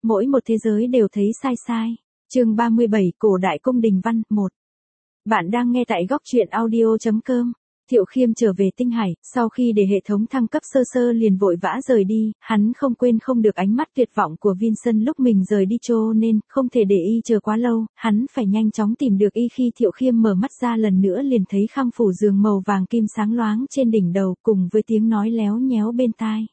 mỗi một thế giới đều thấy sai sai. Chương 37 Cổ đại cung đình văn 1. Bạn đang nghe tại góc truyện audio.com. Thiệu Khiêm trở về Tinh Hải, sau khi để hệ thống thăng cấp sơ sơ liền vội vã rời đi, hắn không quên không được ánh mắt tuyệt vọng của Vincent lúc mình rời đi cho nên không thể để y chờ quá lâu, hắn phải nhanh chóng tìm được y. Khi Thiệu Khiêm mở mắt ra lần nữa liền thấy khăn phủ giường màu vàng kim sáng loáng trên đỉnh đầu cùng với tiếng nói léo nhéo bên tai.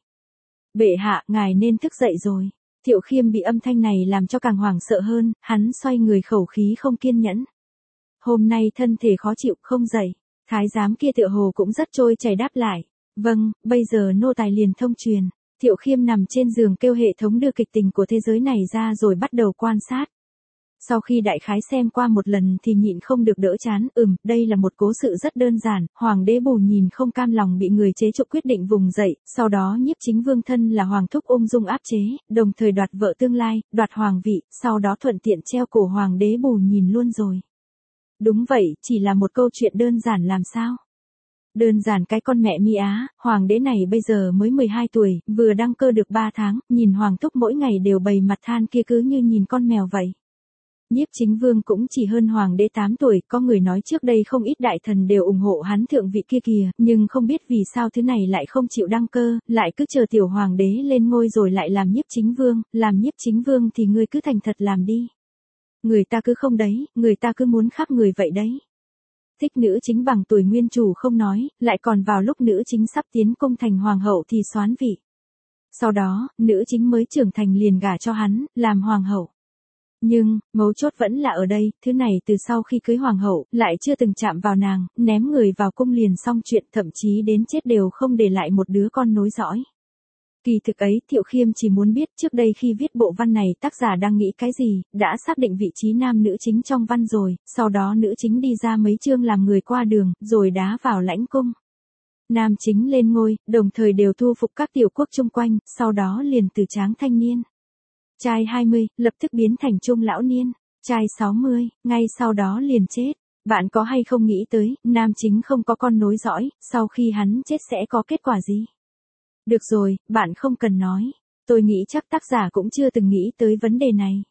Bệ hạ, ngài nên thức dậy rồi. Thiệu Khiêm bị âm thanh này làm cho càng hoảng sợ hơn, hắn xoay người khẩu khí không kiên nhẫn. Hôm nay thân thể khó chịu không dậy. Thái giám kia tựa hồ cũng rất trôi chảy đáp lại. Vâng, bây giờ nô tài liền thông truyền. Thiệu Khiêm nằm trên giường kêu hệ thống đưa kịch tình của thế giới này ra rồi bắt đầu quan sát. Sau khi đại khái xem qua một lần thì nhịn không được đỡ chán. Đây là một cố sự rất đơn giản. Hoàng đế Bù Nhìn không cam lòng bị người chế trụ quyết định vùng dậy. Sau đó Nhiếp Chính Vương thân là hoàng thúc ung dung áp chế, đồng thời đoạt vợ tương lai, đoạt hoàng vị, sau đó thuận tiện treo cổ hoàng đế Bù Nhìn luôn rồi. Đúng vậy, chỉ là một câu chuyện đơn giản làm sao? Đơn giản cái con mẹ mi á, hoàng đế này bây giờ mới 12 tuổi, vừa đăng cơ được 3 tháng, nhìn hoàng thúc mỗi ngày đều bày mặt than kia cứ như nhìn con mèo vậy. Nhiếp Chính Vương cũng chỉ hơn hoàng đế 8 tuổi, có người nói trước đây không ít đại thần đều ủng hộ hắn thượng vị kia kìa, nhưng không biết vì sao thứ này lại không chịu đăng cơ, lại cứ chờ tiểu hoàng đế lên ngôi rồi lại làm Nhiếp Chính Vương, làm Nhiếp Chính Vương thì ngươi cứ thành thật làm đi. Người ta cứ không đấy, người ta cứ muốn khác người vậy đấy. Thích nữ chính bằng tuổi nguyên chủ không nói, lại còn vào lúc nữ chính sắp tiến cung thành hoàng hậu thì soán vị. Sau đó, nữ chính mới trưởng thành liền gả cho hắn, làm hoàng hậu. Nhưng, mấu chốt vẫn là ở đây, thứ này từ sau khi cưới hoàng hậu, lại chưa từng chạm vào nàng, ném người vào cung liền xong chuyện, thậm chí đến chết đều không để lại một đứa con nối dõi. Kỳ thực ấy, Thiệu Khiêm chỉ muốn biết trước đây khi viết bộ văn này tác giả đang nghĩ cái gì, đã xác định vị trí nam nữ chính trong văn rồi, sau đó nữ chính đi ra mấy chương làm người qua đường, rồi đá vào lãnh cung. Nam chính lên ngôi, đồng thời đều thu phục các tiểu quốc chung quanh, sau đó liền từ tráng thanh niên. Trai 20, lập tức biến thành trung lão niên, trai 60, ngay sau đó liền chết. Bạn có hay không nghĩ tới, nam chính không có con nối dõi, sau khi hắn chết sẽ có kết quả gì? Được rồi, bạn không cần nói. Tôi nghĩ chắc tác giả cũng chưa từng nghĩ tới vấn đề này.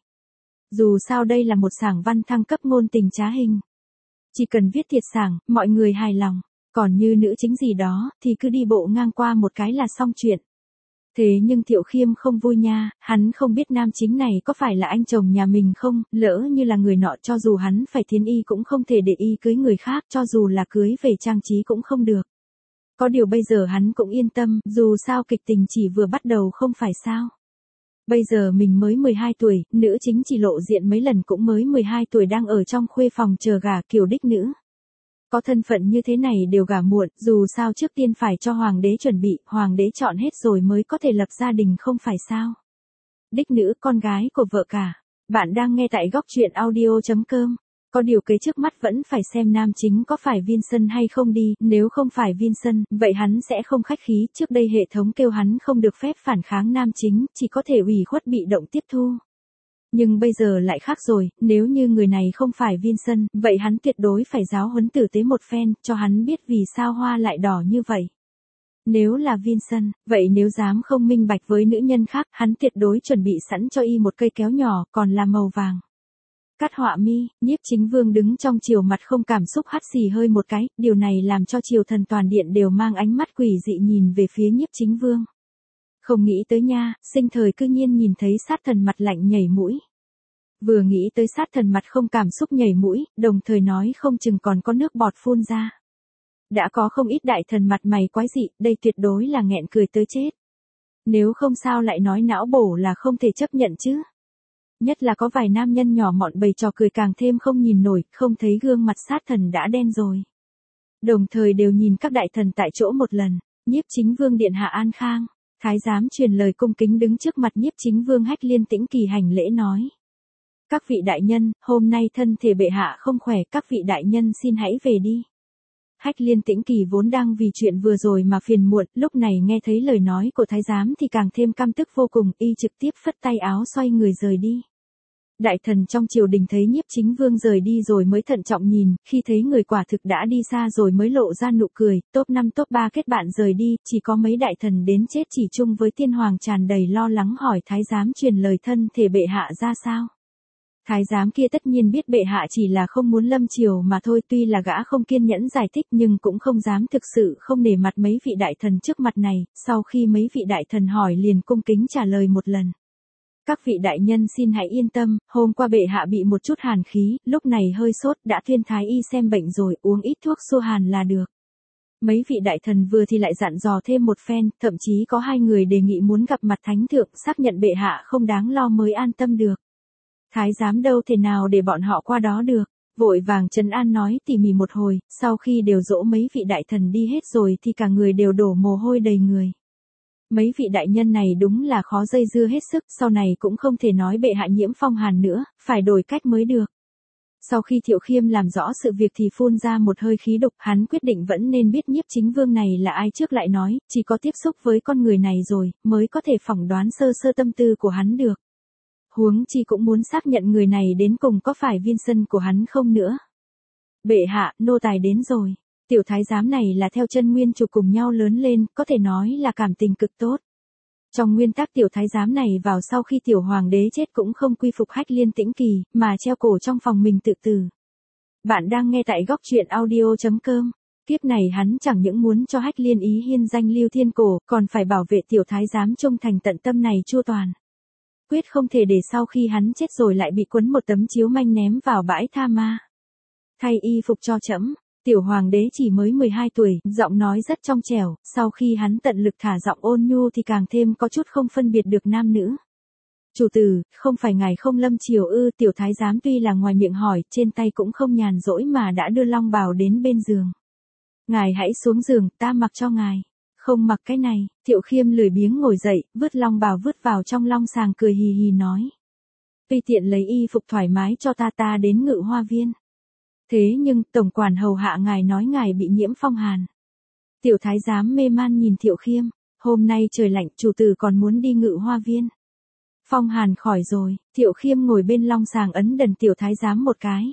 Dù sao đây là một sảng văn thăng cấp ngôn tình trá hình. Chỉ cần viết thiệt sảng, mọi người hài lòng. Còn như nữ chính gì đó, thì cứ đi bộ ngang qua một cái là xong chuyện. Thế nhưng Thiệu Khiêm không vui nha, hắn không biết nam chính này có phải là anh chồng nhà mình không, lỡ như là người nọ cho dù hắn phải thiến y cũng không thể để y cưới người khác, cho dù là cưới về trang trí cũng không được. Có điều bây giờ hắn cũng yên tâm, dù sao kịch tình chỉ vừa bắt đầu không phải sao. Bây giờ mình mới 12 tuổi, nữ chính chỉ lộ diện mấy lần cũng mới 12 tuổi đang ở trong khuê phòng chờ gả kiểu đích nữ. Có thân phận như thế này đều gả muộn, dù sao trước tiên phải cho hoàng đế chuẩn bị, hoàng đế chọn hết rồi mới có thể lập gia đình không phải sao. Đích nữ, con gái của vợ cả. Bạn đang nghe tại góc truyện audio.com. Có điều kế trước mắt vẫn phải xem nam chính có phải Vincent hay không đi, nếu không phải Vincent, vậy hắn sẽ không khách khí, trước đây hệ thống kêu hắn không được phép phản kháng nam chính, chỉ có thể ủy khuất bị động tiếp thu. Nhưng bây giờ lại khác rồi, nếu như người này không phải Vincent, vậy hắn tuyệt đối phải giáo huấn tử tế một phen, cho hắn biết vì sao hoa lại đỏ như vậy. Nếu là Vincent, vậy nếu dám không minh bạch với nữ nhân khác, hắn tuyệt đối chuẩn bị sẵn cho y một cây kéo nhỏ, còn là màu vàng. Cắt họa mi, Nhiếp Chính Vương đứng trong triều mặt không cảm xúc hắt xì hơi một cái, điều này làm cho triều thần toàn điện đều mang ánh mắt quỷ dị nhìn về phía Nhiếp Chính Vương. Không nghĩ tới nha, sinh thời cư nhiên nhìn thấy sát thần mặt lạnh nhảy mũi. Vừa nghĩ tới sát thần mặt không cảm xúc nhảy mũi, đồng thời nói không chừng còn có nước bọt phun ra. Đã có không ít đại thần mặt mày quái dị, đây tuyệt đối là nghẹn cười tới chết. Nếu không sao lại nói não bổ là không thể chấp nhận chứ. Nhất là có vài nam nhân nhỏ mọn bày trò cười càng thêm không nhìn nổi, không thấy gương mặt sát thần đã đen rồi. Đồng thời đều nhìn các đại thần tại chỗ một lần, Nhiếp Chính Vương điện hạ an khang, thái giám truyền lời cung kính đứng trước mặt Nhiếp Chính Vương Hách Liên Tĩnh Kỳ hành lễ nói. Các vị đại nhân, hôm nay thân thể bệ hạ không khỏe, các vị đại nhân xin hãy về đi. Hách Liên Tĩnh Kỳ vốn đang vì chuyện vừa rồi mà phiền muộn, lúc này nghe thấy lời nói của thái giám thì càng thêm căm tức vô cùng, y trực tiếp phất tay áo xoay người rời đi. Đại thần trong triều đình thấy Nhiếp Chính Vương rời đi rồi mới thận trọng nhìn, khi thấy người quả thực đã đi xa rồi mới lộ ra nụ cười, top 5 top 3 kết bạn rời đi, chỉ có mấy đại thần đến chết chỉ chung với tiên hoàng tràn đầy lo lắng hỏi thái giám truyền lời thân thể bệ hạ ra sao. Thái giám kia tất nhiên biết bệ hạ chỉ là không muốn lâm triều mà thôi, tuy là gã không kiên nhẫn giải thích nhưng cũng không dám thực sự không nể mặt mấy vị đại thần trước mặt này, sau khi mấy vị đại thần hỏi liền cung kính trả lời một lần. Các vị đại nhân xin hãy yên tâm, hôm qua bệ hạ bị một chút hàn khí, lúc này hơi sốt, đã tuyên thái y xem bệnh rồi, uống ít thuốc xua hàn là được. Mấy vị đại thần vừa thì lại dặn dò thêm một phen, thậm chí có 2 người đề nghị muốn gặp mặt thánh thượng, xác nhận bệ hạ không đáng lo mới an tâm được. Thái giám đâu thể nào để bọn họ qua đó được, vội vàng trấn an nói tỉ mỉ một hồi, sau khi đều dỗ mấy vị đại thần đi hết rồi thì cả người đều đổ mồ hôi đầy người. Mấy vị đại nhân này đúng là khó dây dưa hết sức, sau này cũng không thể nói bệ hạ nhiễm phong hàn nữa, phải đổi cách mới được. Sau khi Thiệu Khiêm làm rõ sự việc thì phun ra một hơi khí độc, hắn quyết định vẫn nên biết Nhiếp Chính Vương này là ai trước lại nói, chỉ có tiếp xúc với con người này rồi, mới có thể phỏng đoán sơ sơ tâm tư của hắn được. Huống chi cũng muốn xác nhận người này đến cùng có phải Vincent của hắn không nữa. Bệ hạ, nô tài đến rồi. Tiểu thái giám này là theo chân nguyên chủ cùng nhau lớn lên, có thể nói là cảm tình cực tốt. Trong nguyên tắc tiểu thái giám này vào sau khi tiểu hoàng đế chết cũng không quy phục Hách Liên Tĩnh Kỳ, mà treo cổ trong phòng mình tự tử. Bạn đang nghe tại góc truyện audio.com. Kiếp này hắn chẳng những muốn cho Hách Liên Ý hiên danh lưu thiên cổ, còn phải bảo vệ tiểu thái giám trung thành tận tâm này chu toàn. Quyết không thể để sau khi hắn chết rồi lại bị quấn một tấm chiếu manh ném vào bãi tha ma. Thay y phục cho trẫm. Tiểu hoàng đế chỉ mới 12 tuổi, giọng nói rất trong trẻo, sau khi hắn tận lực thả giọng ôn nhu thì càng thêm có chút không phân biệt được nam nữ. Chủ tử, không phải ngài không lâm triều ư? Tiểu thái giám tuy là ngoài miệng hỏi, trên tay cũng không nhàn rỗi mà đã đưa long bào đến bên giường. Ngài hãy xuống giường, ta mặc cho ngài. Không mặc cái này, Thiệu Khiêm lười biếng ngồi dậy, vứt long bào vứt vào trong long sàng cười hì hì nói. Tùy tiện lấy y phục thoải mái cho ta đến Ngự Hoa Viên. Thế nhưng, tổng quản hầu hạ ngài nói ngài bị nhiễm phong hàn. Tiểu thái giám mê man nhìn Thiệu Khiêm, hôm nay trời lạnh, chủ tử còn muốn đi Ngự Hoa Viên. Phong hàn khỏi rồi, Thiệu Khiêm ngồi bên long sàng ấn đần tiểu thái giám một cái.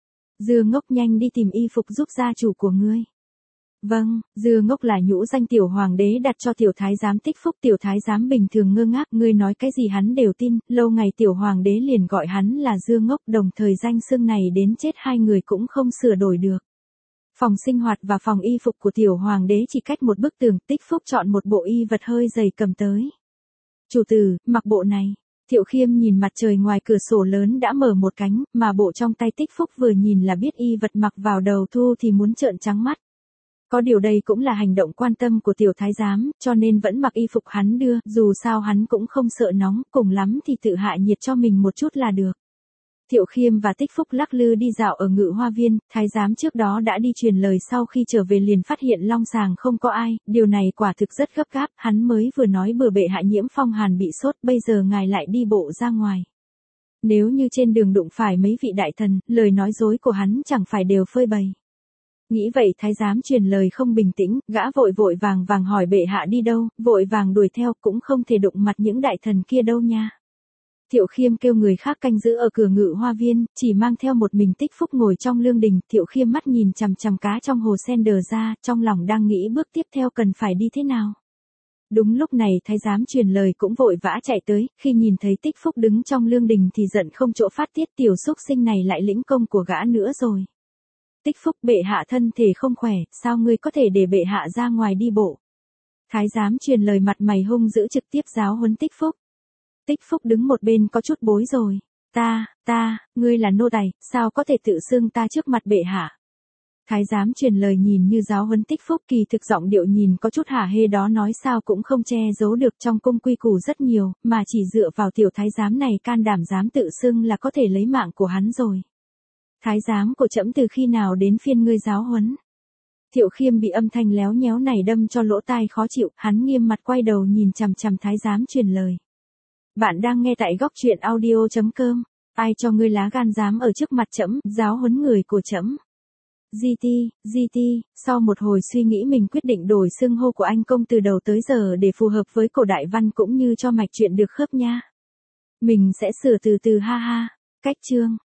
Dưa Ngốc nhanh đi tìm y phục giúp gia chủ của ngươi. Vâng, Dưa Ngốc là nhũ danh tiểu hoàng đế đặt cho tiểu thái giám Tích Phúc. Tiểu thái giám bình thường ngơ ngác, ngươi nói cái gì hắn đều tin, lâu ngày tiểu hoàng đế liền gọi hắn là Dưa Ngốc, đồng thời danh xưng này đến chết 2 người cũng không sửa đổi được. Phòng sinh hoạt và phòng y phục của tiểu hoàng đế chỉ cách một bức tường, Tích Phúc chọn một bộ y vật hơi dày cầm tới. Chủ tử, mặc bộ này. Thiệu Khiêm nhìn mặt trời ngoài cửa sổ lớn đã mở một cánh, mà bộ trong tay Tích Phúc vừa nhìn là biết y vật mặc vào đầu thu thì muốn trợn trắng mắt. Có điều đây cũng là hành động quan tâm của tiểu thái giám, cho nên vẫn mặc y phục hắn đưa, dù sao hắn cũng không sợ nóng, cùng lắm thì tự hạ nhiệt cho mình một chút là được. Thiệu Khiêm và Tích Phúc lắc lư đi dạo ở Ngự Hoa Viên, thái giám trước đó đã đi truyền lời sau khi trở về liền phát hiện long sàng không có ai, điều này quả thực rất gấp gáp, hắn mới vừa nói bừa bệ hạ nhiễm phong hàn bị sốt, bây giờ ngài lại đi bộ ra ngoài. Nếu như trên đường đụng phải mấy vị đại thần, lời nói dối của hắn chẳng phải đều phơi bày. Nghĩ vậy thái giám truyền lời không bình tĩnh, gã vội vàng hỏi bệ hạ đi đâu, vội vàng đuổi theo, cũng không thể đụng mặt những đại thần kia đâu nha. Thiệu Khiêm kêu người khác canh giữ ở cửa Ngự Hoa Viên, chỉ mang theo một mình Tích Phúc ngồi trong lương đình. Thiệu Khiêm mắt nhìn chằm chằm cá trong hồ sen đờ ra, trong lòng đang nghĩ bước tiếp theo cần phải đi thế nào. Đúng lúc này thái giám truyền lời cũng vội vã chạy tới, khi nhìn thấy Tích Phúc đứng trong lương đình thì giận không chỗ phát tiết, tiểu xúc sinh này lại lĩnh công của gã nữa rồi. Tích Phúc, bệ hạ thân thể không khỏe, sao ngươi có thể để bệ hạ ra ngoài đi bộ? Thái giám truyền lời mặt mày hung dữ trực tiếp giáo huấn Tích Phúc. Tích Phúc đứng một bên có chút bối rồi. Ngươi là nô tài, sao có thể tự xưng ta trước mặt bệ hạ? Thái giám truyền lời nhìn như giáo huấn Tích Phúc, kỳ thực giọng điệu nhìn có chút hả hê đó nói sao cũng không che giấu được, trong cung quy củ rất nhiều, mà chỉ dựa vào tiểu thái giám này can đảm dám tự xưng là có thể lấy mạng của hắn rồi. Thái giám của trẫm từ khi nào đến phiên ngươi giáo huấn? Thiệu Khiêm bị âm thanh léo nhéo này đâm cho lỗ tai khó chịu, hắn nghiêm mặt quay đầu nhìn chằm chằm thái giám truyền lời. Bạn đang nghe tại góc truyện audio.com. Ai cho ngươi lá gan dám ở trước mặt trẫm giáo huấn người của trẫm? GT, sau một hồi suy nghĩ mình quyết định đổi xưng hô của anh công từ đầu tới giờ để phù hợp với cổ đại văn cũng như cho mạch chuyện được khớp nha. Mình sẽ sửa từ từ ha ha. Cách chương